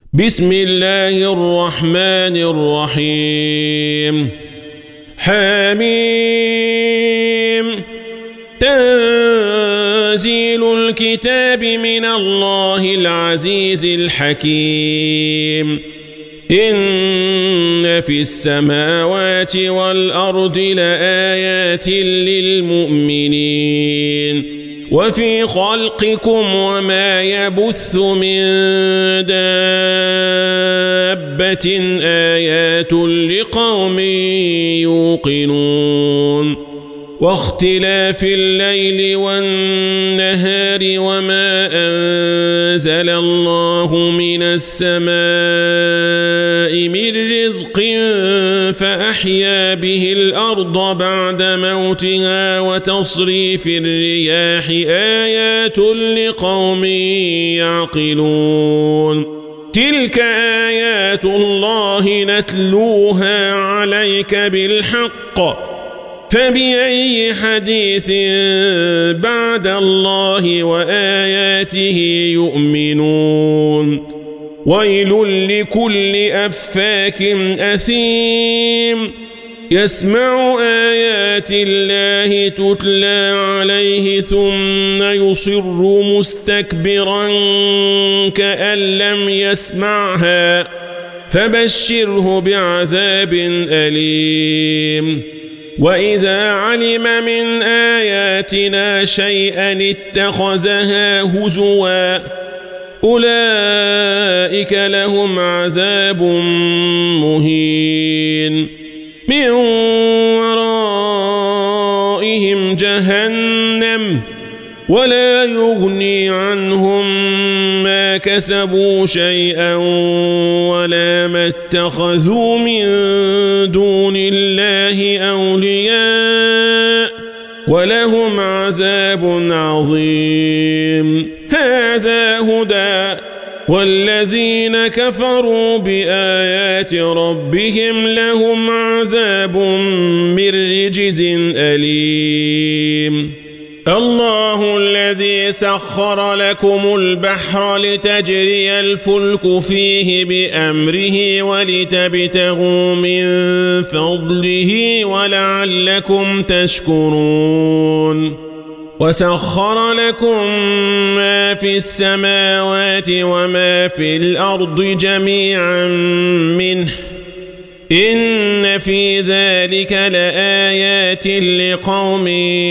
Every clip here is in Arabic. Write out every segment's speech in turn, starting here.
بسم الله الرحمن الرحيم حميم تنزيل الكتاب من الله العزيز الحكيم إن في السماوات والأرض لآيات للمؤمنين وفي خلقكم وما يبث من دابة آيات لقوم يوقنون واختلاف الليل والنهار وما أنزل الله من السماء من رزق فأحيا به الأرض بعد موتها وتصريف الرياح آيات لقوم يعقلون تلك آيات الله نتلوها عليك بالحق فبأي حديث بعد الله وآياته يؤمنون ويل لكل أفاك أثيم يسمع آيات الله تتلى عليه ثم يصر مستكبرا كأن لم يسمعها فبشره بعذاب أليم وإذا علم من آياتنا شيئا اتخذها هزوا أولئك لهم عذاب مهين من ورائهم جهنم ولا يغني عنهم ما كسبوا شيئا ولا ما اتخذوا من دون الله أولياء ولهم عذاب عظيم هذا هدى والذين كفروا بآيات ربهم لهم عذاب من رجز أليم الله الذي سخر لكم البحر لتجري الفلك فيه بأمره ولتبتغوا من فضله ولعلكم تشكرون وسخر لكم ما في السماوات وما في الأرض جميعا منه إن في ذلك لآيات لقوم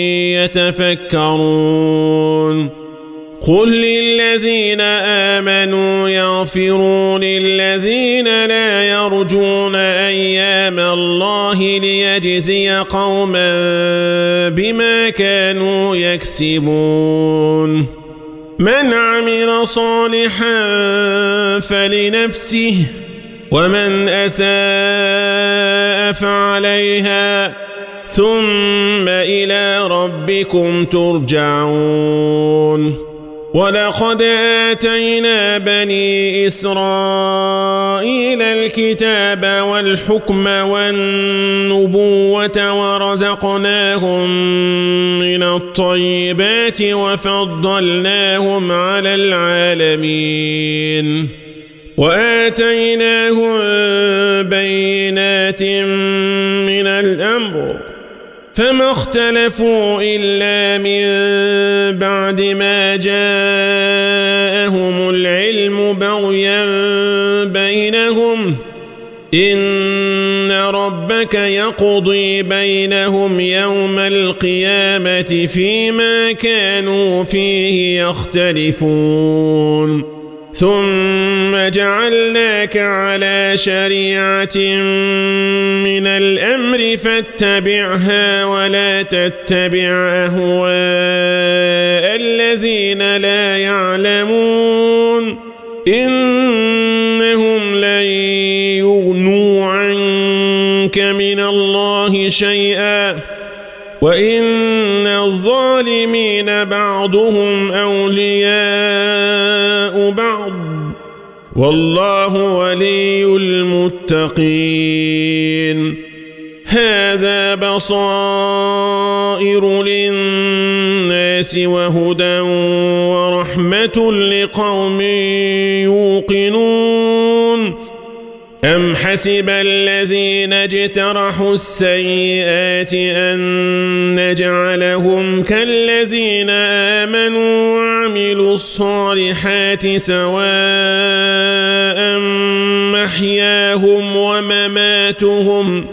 يتفكرون قل للذين آمنوا يغفروا للذين لا يرجون أيام الله ليجزي قوما بما كانوا يكسبون من عمل صالحا فلنفسه ومن أساء فعليها ثم إلى ربكم ترجعون ولقد آتينا بني إسرائيل الكتاب والحكم والنبوة ورزقناهم من الطيبات وفضلناهم على العالمين وآتيناهم بينات من الأمر فما اختلفوا إلا من بعد ما جاءهم العلم بغيا بينهم إن ربك يقضي بينهم يوم القيامة فيما كانوا فيه يختلفون ثم جعلناك على شريعة من الأمر فاتبعها ولا تتبع أهواء الذين لا يعلمون إنهم لن يغنوا عنك من الله شيئا وإن الظالمين بعضهم أولياء بعض والله ولي المتقين هذا بصائر للناس وهدى ورحمة لقوم يوقنون أم حسب الذين اجترحوا السيئات أن نجعلهم كالذين آمنوا وعملوا الصالحات سواء محياهم ومماتهم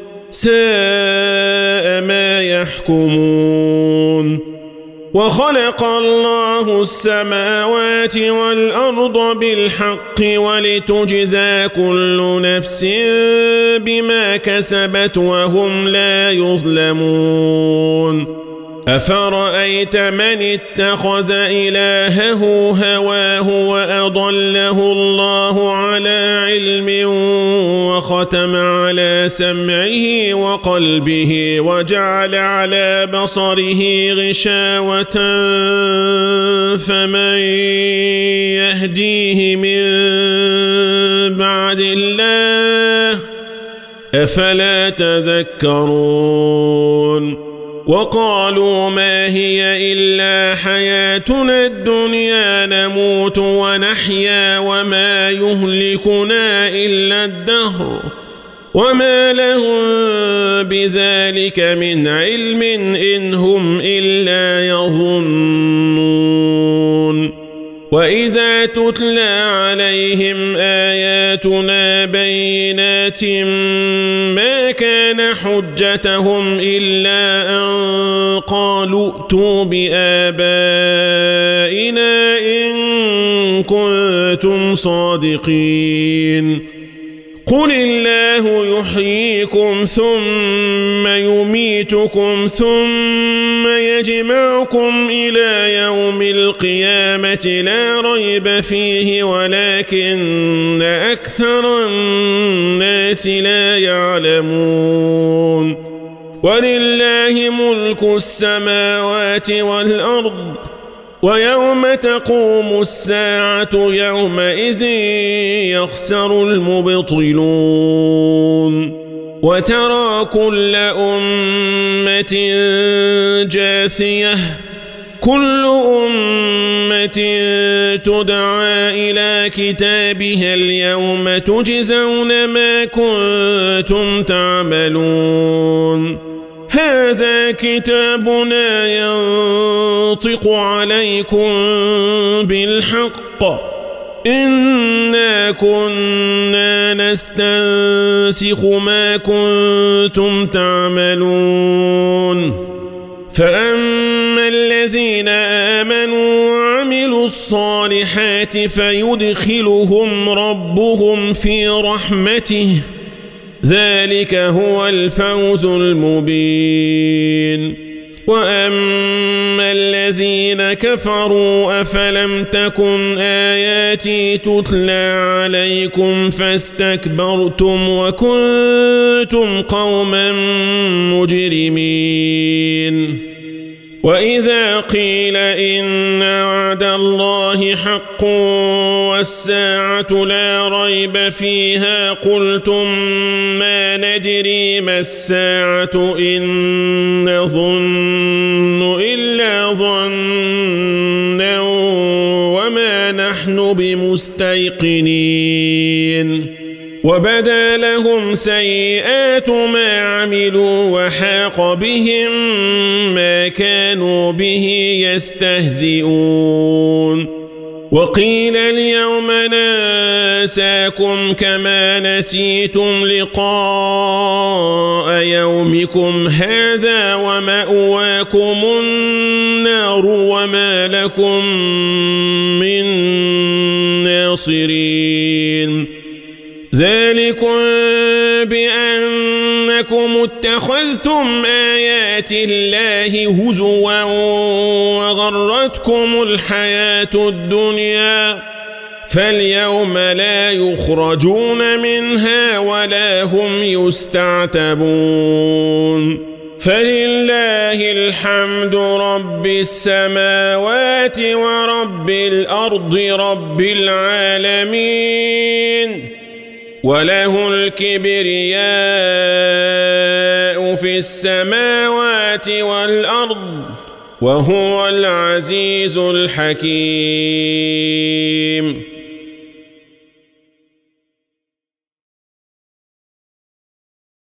ساء ما يحكمون وخلق الله السماوات والأرض بالحق ولتجزى كل نفس بما كسبت وهم لا يظلمون أفرأيت من اتخذ إلهه هواه وأضله الله على علم وختم على سمعه وقلبه وجعل على بصره غشاوة فمن يهديه من بعد الله أفلا تذكرون وقالوا ما هي إلا حياتنا الدنيا نموت ونحيا وما يهلكنا إلا الدهر وما لهم بذلك من علم إن هم إلا يظنون وإذا تتلى عليهم آياتنا بينات ما كان حجتهم إلا أن قالوا ائتوا بآبائنا إن كنتم صادقين قل الله يحييكم ثم يميتكم ثم يجمعكم إلى يوم القيامة لا ريب فيه ولكن أكثر الناس لا يعلمون ولله ملك السماوات والأرض ويوم تقوم الساعة يومئذ يخسر المبطلون وترى كل أمة جاثية كل أمة تدعى إلى كتابها اليوم تجزون ما كنتم تعملون هذا كتابنا ينطق عليكم بالحق إنا كنا نستنسخ ما كنتم تعملون فأما الذين آمنوا وعملوا الصالحات فيدخلهم ربهم في رحمته ذلك هو الفوز المبين وأما الذين كفروا أفلم تكن آياتي تتلى عليكم فاستكبرتم وكنتم قوما مجرمين وإذا قيل إن وعد الله حق والساعة لا ريب فيها قلتم ما ندري ما الساعة إن نظن إلا ظنا وما نحن بمستيقنين وبدا لهم سيئات ما عملوا وحاق بهم ما كانوا به يستهزئون وقيل اليوم ننساكم كما نسيتم لقاء يومكم هذا ومأواكم النار وما لكم من ناصرين ذلكم بأنكم اتخذتم آيات الله هزوا وغرتكم الحياة الدنيا فاليوم لا يخرجون منها ولا هم يستعتبون فلله الحمد رب السماوات ورب الأرض رب العالمين وله الكبرياء في السماوات والأرض وهو العزيز الحكيم